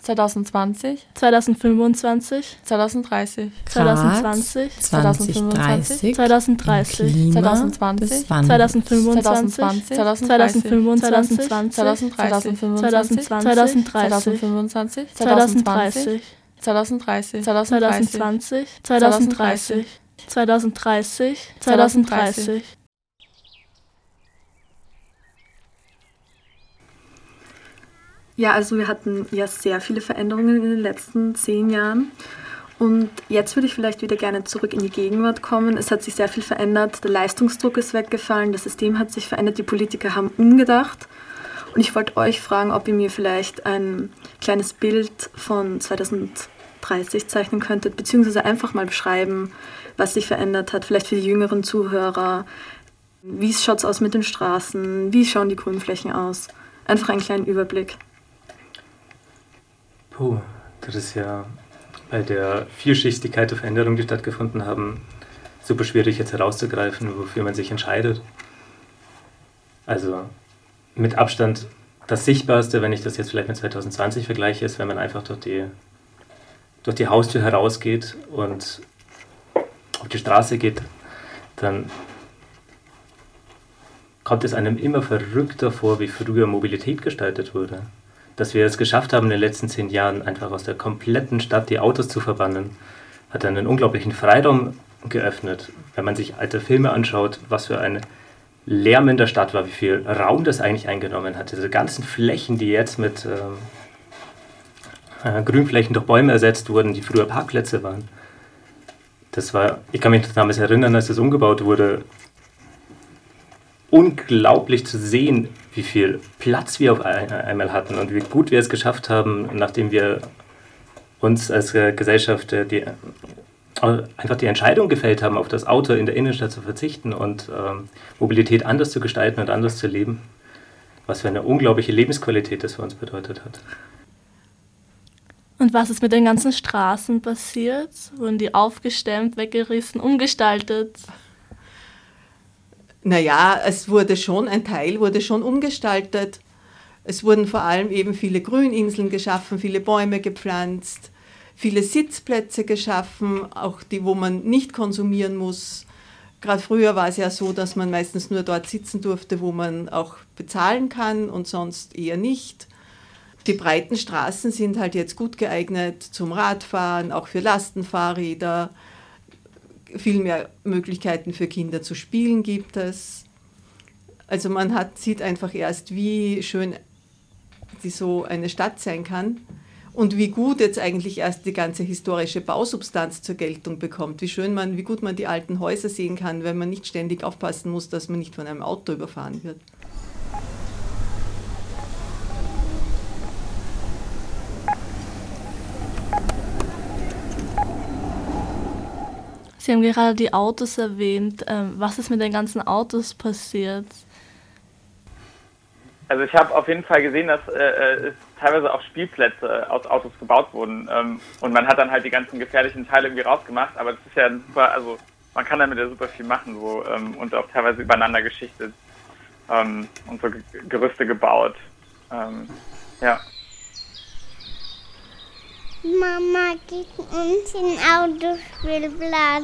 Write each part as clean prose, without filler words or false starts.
2020, 2025, 2030, 2020, 2030, 2030, 2020, 2025, 2025, 2030, 2025, 2025, 2030, 2030, 2020, 2030, 2030, 2030. Ja, also wir hatten ja sehr viele Veränderungen in den letzten 10 Jahren. Und jetzt würde ich vielleicht wieder gerne zurück in die Gegenwart kommen. Es hat sich sehr viel verändert, der Leistungsdruck ist weggefallen, das System hat sich verändert, die Politiker haben umgedacht. Und ich wollte euch fragen, ob ihr mir vielleicht ein kleines Bild von 2030 zeichnen könntet, beziehungsweise einfach mal beschreiben, was sich verändert hat, vielleicht für die jüngeren Zuhörer. Wie schaut es aus mit den Straßen? Wie schauen die Grünflächen aus? Einfach einen kleinen Überblick. Das ist ja bei der Vielschichtigkeit der Veränderungen, die stattgefunden haben, super schwierig jetzt herauszugreifen, wofür man sich entscheidet. Also mit Abstand das Sichtbarste, wenn ich das jetzt vielleicht mit 2020 vergleiche, ist, wenn man einfach durch die Haustür herausgeht und auf die Straße geht, dann kommt es einem immer verrückter vor, wie früher Mobilität gestaltet wurde. Dass wir es geschafft haben, in den letzten 10 Jahren einfach aus der kompletten Stadt die Autos zu verbannen, hat einen unglaublichen Freiraum geöffnet. Wenn man sich alte Filme anschaut, was für ein Lärm in der Stadt war, wie viel Raum das eigentlich eingenommen hat. Diese ganzen Flächen, die jetzt mit Grünflächen durch Bäume ersetzt wurden, die früher Parkplätze waren. Ich kann mich damals erinnern, als das umgebaut wurde, unglaublich zu sehen, wie viel Platz wir auf einmal hatten und wie gut wir es geschafft haben, nachdem wir uns als Gesellschaft einfach die Entscheidung gefällt haben, auf das Auto in der Innenstadt zu verzichten und Mobilität anders zu gestalten und anders zu leben. Was für eine unglaubliche Lebensqualität das für uns bedeutet hat. Und was ist mit den ganzen Straßen passiert? Wurden die aufgestemmt, weggerissen, umgestaltet? Naja, ein Teil wurde schon umgestaltet. Es wurden vor allem eben viele Grüninseln geschaffen, viele Bäume gepflanzt, viele Sitzplätze geschaffen, auch die, wo man nicht konsumieren muss. Gerade früher war es ja so, dass man meistens nur dort sitzen durfte, wo man auch bezahlen kann und sonst eher nicht. Die breiten Straßen sind halt jetzt gut geeignet zum Radfahren, auch für Lastenfahrräder. Viel mehr Möglichkeiten für Kinder zu spielen gibt es. Also man sieht einfach erst, wie schön so eine Stadt sein kann und wie gut jetzt eigentlich erst die ganze historische Bausubstanz zur Geltung bekommt. Wie gut man die alten Häuser sehen kann, wenn man nicht ständig aufpassen muss, dass man nicht von einem Auto überfahren wird. Sie haben gerade die Autos erwähnt. Was ist mit den ganzen Autos passiert? Also ich habe auf jeden Fall gesehen, dass teilweise auch Spielplätze aus Autos gebaut wurden. Und man hat dann halt die ganzen gefährlichen Teile irgendwie rausgemacht. Aber das ist ja super, also man kann damit ja super viel machen und auch teilweise übereinander geschichtet und so Gerüste gebaut. Ja. Mama, geht uns in den Autospielplatz.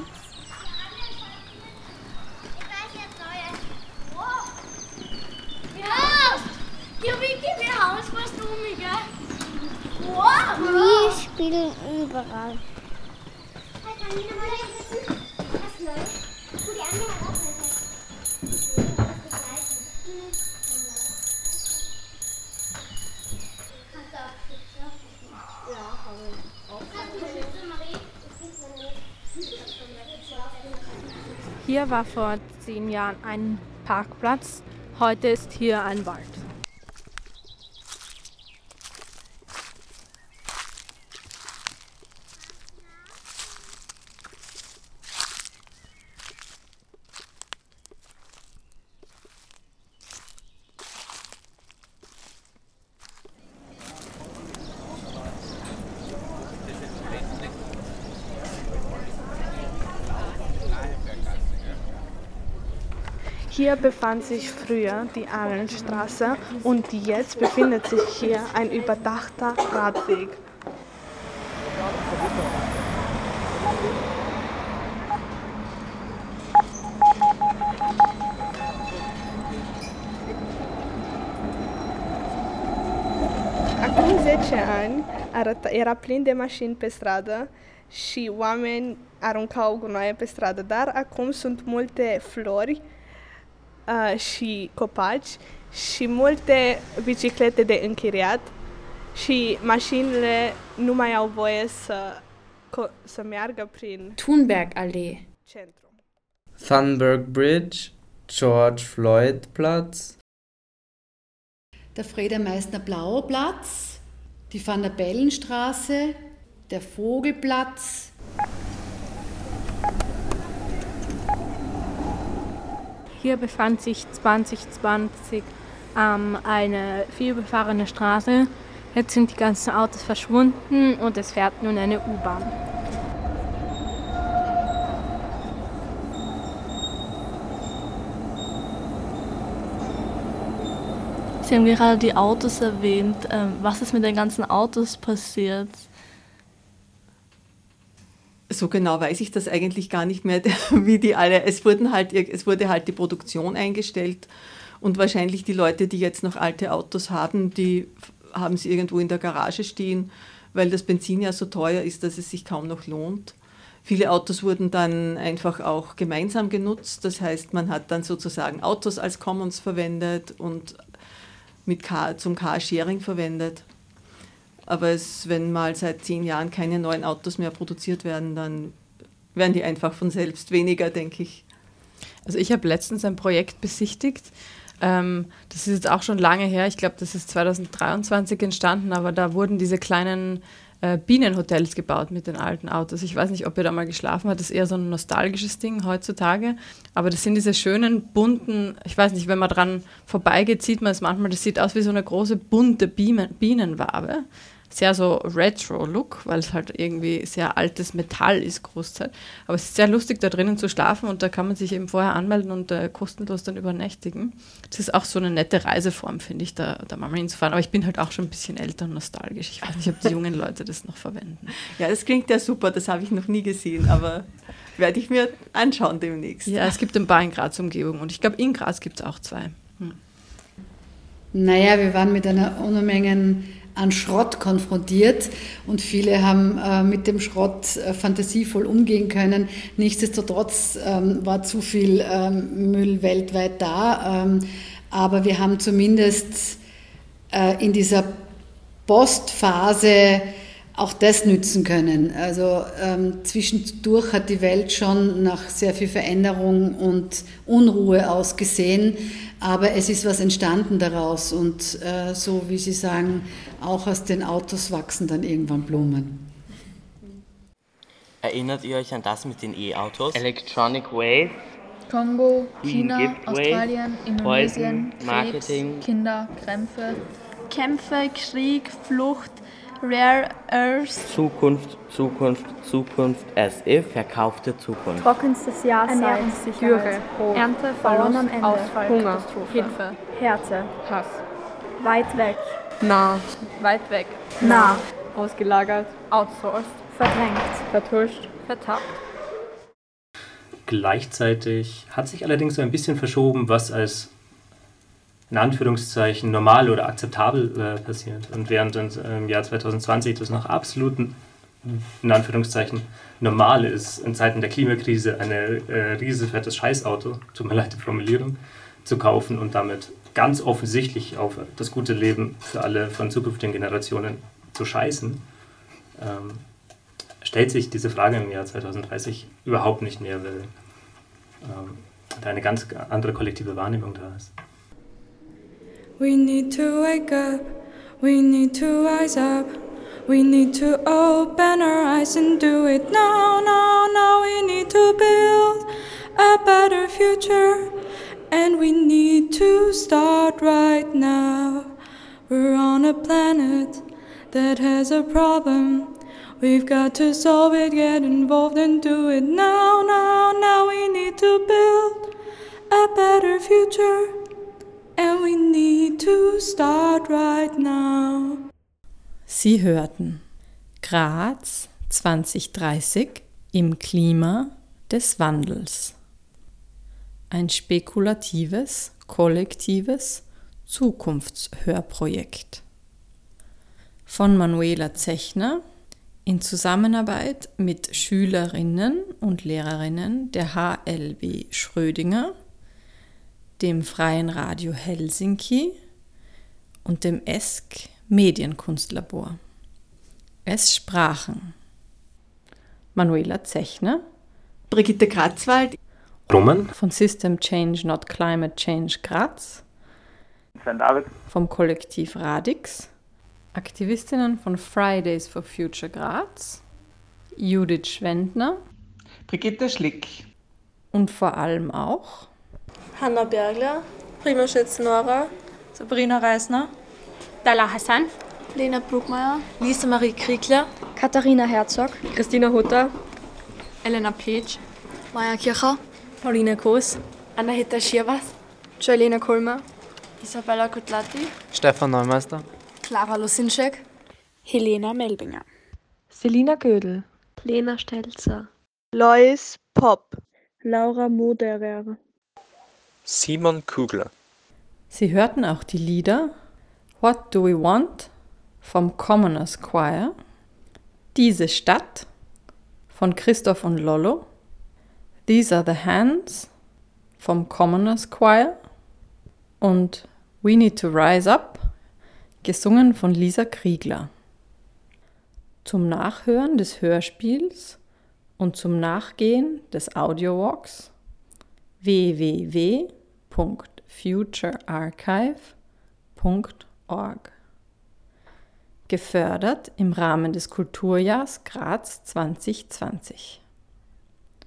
Ja, wie geht ihr Haus fast um, gell? Wow! Wir spielen überall. Was läuft? Wo die andere Hier war vor 10 Jahren ein Parkplatz, heute ist hier ein Wald. Hier befand sich früher die Allenstraße und jetzt befindet sich hier ein überdachter Radweg. Acum 10 ani era plin de mașini pe stradă și oameni aruncau gunoaie pe stradă, dar acum sunt multe flori și copaci și multe biciclete de închiriat și mașinile nu mai au voie să meargă prin Thunbergallee, centru. Thunberg Bridge, George Floyd Platz, der Freda-Meissner-Blaue Platz, die Van der Bellen-Straße, der Vogelplatz. Hier befand sich 2020 eine vielbefahrene Straße. Jetzt sind die ganzen Autos verschwunden und es fährt nun eine U-Bahn. Sie haben gerade die Autos erwähnt. Was ist mit den ganzen Autos passiert? So genau weiß ich das eigentlich gar nicht mehr, wie die alle. Es wurde halt die Produktion eingestellt und wahrscheinlich die Leute, die jetzt noch alte Autos haben, die haben sie irgendwo in der Garage stehen, weil das Benzin ja so teuer ist, dass es sich kaum noch lohnt. Viele Autos wurden dann einfach auch gemeinsam genutzt. Das heißt, man hat dann sozusagen Autos als Commons verwendet und zum Carsharing verwendet. Aber wenn mal seit 10 Jahren keine neuen Autos mehr produziert werden, dann werden die einfach von selbst weniger, denke ich. Also ich habe letztens ein Projekt besichtigt. Das ist jetzt auch schon lange her. Ich glaube, das ist 2023 entstanden, aber da wurden diese kleinen Bienenhotels gebaut mit den alten Autos. Ich weiß nicht, ob ihr da mal geschlafen habt. Das ist eher so ein nostalgisches Ding heutzutage. Aber das sind diese schönen, bunten, ich weiß nicht, wenn man dran vorbeigeht, sieht man es manchmal, das sieht aus wie so eine große, bunte Bienenwabe. Sehr so Retro-Look, weil es halt irgendwie sehr altes Metall ist, Großzeit. Aber es ist sehr lustig, da drinnen zu schlafen und da kann man sich eben vorher anmelden und kostenlos dann übernächtigen. Das ist auch so eine nette Reiseform, finde ich, da mal hinzufahren. Aber ich bin halt auch schon ein bisschen älter und nostalgisch. Ich weiß nicht, ob die jungen Leute das noch verwenden. Ja, das klingt ja super, das habe ich noch nie gesehen, aber werde ich mir anschauen demnächst. Ja, es gibt ein paar in Graz-Umgebung und ich glaube, in Graz gibt es auch 2. Naja, wir waren mit einer Unmenge an Schrott konfrontiert und viele haben mit dem Schrott fantasievoll umgehen können. Nichtsdestotrotz war zu viel Müll weltweit da, aber wir haben zumindest in dieser Postphase auch das nützen können. Also zwischendurch hat die Welt schon nach sehr viel Veränderung und Unruhe ausgesehen, aber es ist was entstanden daraus und so wie Sie sagen, auch aus den Autos wachsen dann irgendwann Blumen. Erinnert ihr euch an das mit den E-Autos? Electronic Waste, Kongo, China, Giveaway, Australien, Indonesien, Poison, Marketing, Krebs, Kinder, Krämpfe, Kämpfe, Krieg, Flucht, Rare Earth. Zukunft, Zukunft, Zukunft, as if, verkaufte Zukunft. Trockenstes Jahr, Dürre, Ernte, Verlust, am Ende, Ausfall, Hunger, Katastrophe, Hilfe, Härte, Hass, weit weg, nah, weit weg, nah, ausgelagert, outsourced, verdrängt, vertuscht, vertappt. Gleichzeitig hat sich allerdings so ein bisschen verschoben, was als in Anführungszeichen normal oder akzeptabel passiert. Und während im Jahr 2020 das noch absolut in Anführungszeichen normal ist, in Zeiten der Klimakrise eine riesefettes Scheißauto, tut mir leid die Formulierung, zu kaufen und damit ganz offensichtlich auf das gute Leben für alle von zukünftigen Generationen zu scheißen, stellt sich diese Frage im Jahr 2030 überhaupt nicht mehr, weil da eine ganz andere kollektive Wahrnehmung da ist. We need to wake up, we need to rise up, we need to open our eyes and do it now, now, now. We need to build a better future and we need to start right now. We're on a planet that has a problem. We've got to solve it, get involved and do it now, now, now. We need to build a better future, and we need to start right now. Sie hörten Graz 2030 im Klima des Wandels. Ein spekulatives, kollektives Zukunftshörprojekt. Von Manuela Zechner in Zusammenarbeit mit Schülerinnen und Lehrerinnen der HLW Schrödinger, dem Freien Radio Helsinki und dem ESC Medienkunstlabor. Es sprachen Manuela Zechner, Brigitte Kratzwald, Roman von System Change Not Climate Change Graz, Sven David vom Kollektiv Radix, Aktivistinnen von Fridays for Future Graz, Judith Schwendner, Brigitte Schlick und vor allem auch Hanna Bergler, Primoschitz Nora, Sabrina Reisner, Dala Hassan, Lena Bruckmeier, Lisa Marie Kriegler, Katharina Herzog, Christina Hutter, Elena Petsch, Maja Kircher, Pauline Koos, Anahita Schirwas, Joelina Kulmer, Isabella Kutlati, Stefan Neumeister, Clara Lusinczek, Helena Melbinger, Selina Gödel, Lena Stelzer, Lois Popp, Laura Moderer, Simon Kugler. Sie hörten auch die Lieder What Do We Want vom Commoners Choir, Diese Stadt von Christoph und Lollo, These Are the Hands vom Commoners Choir und We Need to Rise Up, gesungen von Lisa Kriegler. Zum Nachhören des Hörspiels und zum Nachgehen des Audiowalks www.futurearchive.org. Gefördert im Rahmen des Kulturjahrs Graz 2020.